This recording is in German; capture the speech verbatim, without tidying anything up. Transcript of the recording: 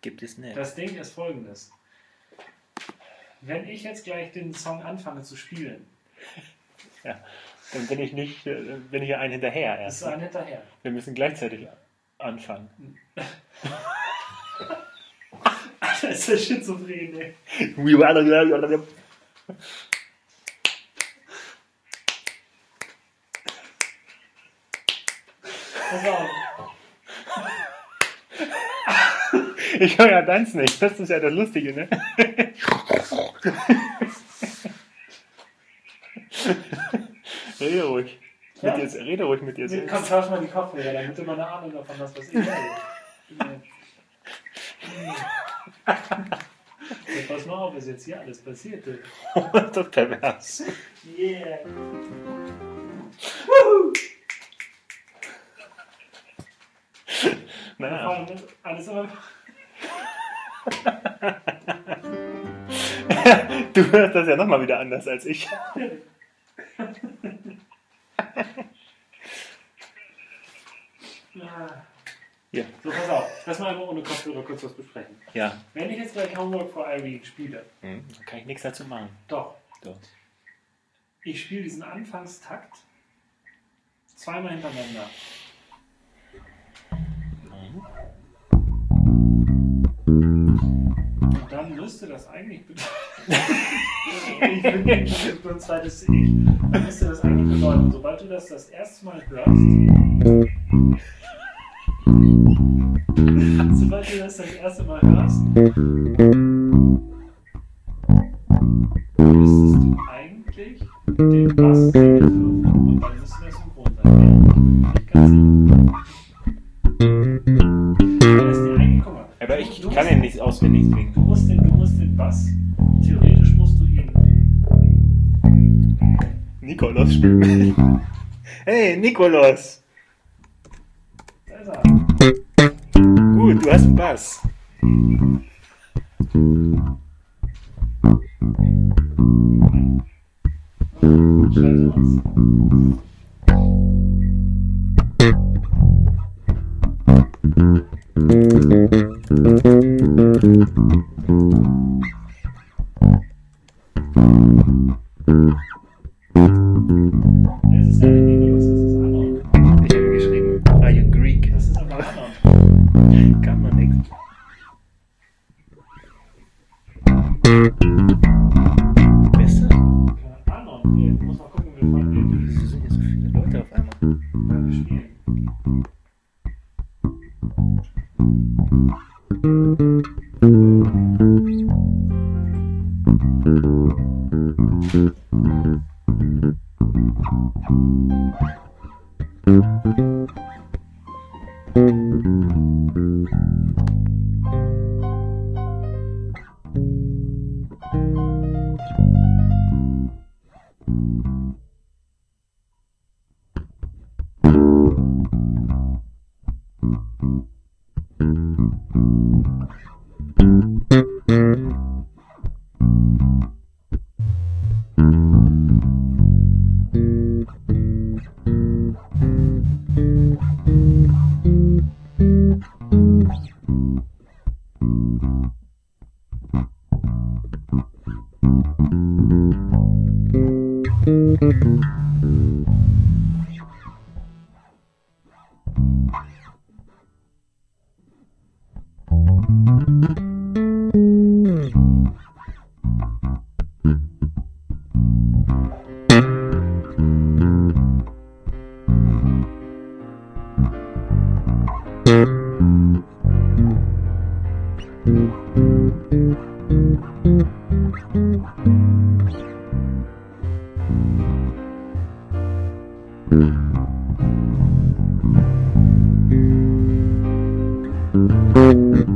Gibt es nicht. Das Ding ist folgendes. Wenn ich jetzt gleich den Song anfange zu spielen, Ja, dann bin ich nicht, äh, bin ich ja ein hinterher ist erst. ein hinterher. Wir müssen gleichzeitig anfangen. Alter, ist der schizophren, ey. Pass auf. Ich höre ja Tanz nicht, das ist ja das Lustige, ne? Rede ruhig. Ja? Mit dir, rede ruhig mit dir Mit, selbst. komm, tausch mal die Kopfhörer, damit du mal eine Ahnung davon hast, was ich sage. So, pass mal auf, was jetzt hier alles passiert. ey. Das ist doch pervers. Yeah. Woohoo! Naja. Alles aber. Du hörst das ja nochmal wieder anders als ich. Ja. So, pass auf. Lass mal einmal ohne Kopfhörer kurz was besprechen. Ja. Wenn ich jetzt gleich Homework for Irene spiele, Hm, da kann ich nichts dazu machen. doch, Doch. ich spiele diesen Anfangstakt zweimal hintereinander. Und dann müsste das eigentlich bedeuten. Ich bin nicht nur ein zweites Ich. Dann müsste das eigentlich bedeuten, sobald du das das erste Mal hörst, sobald du das das erste Mal hörst, müsstest du eigentlich den Bass singen dürfen. Und dann müsste das synchron sein. Ich bin nicht ganz sicher. Das ist die eigene, guck mal. Aber ich Du kann musst- ja nichts auswendig singen. Du musst, den, du musst den Bass, theoretisch musst du ihn. Nikolaus spielt. Hey, Nikolaus! Da ist er. Gut, du hast einen Bass. Scheiße aus. Es ist ja nicht Nikolaus, das ist Anon. Ich habe geschrieben, are you Greek? Das ist aber Anon. Kann man nichts. Wer ist das? Anon, nee, du musst mal gucken, wir fangen Wieso sind hier so viele Leute auf einmal? wir spielen. Thank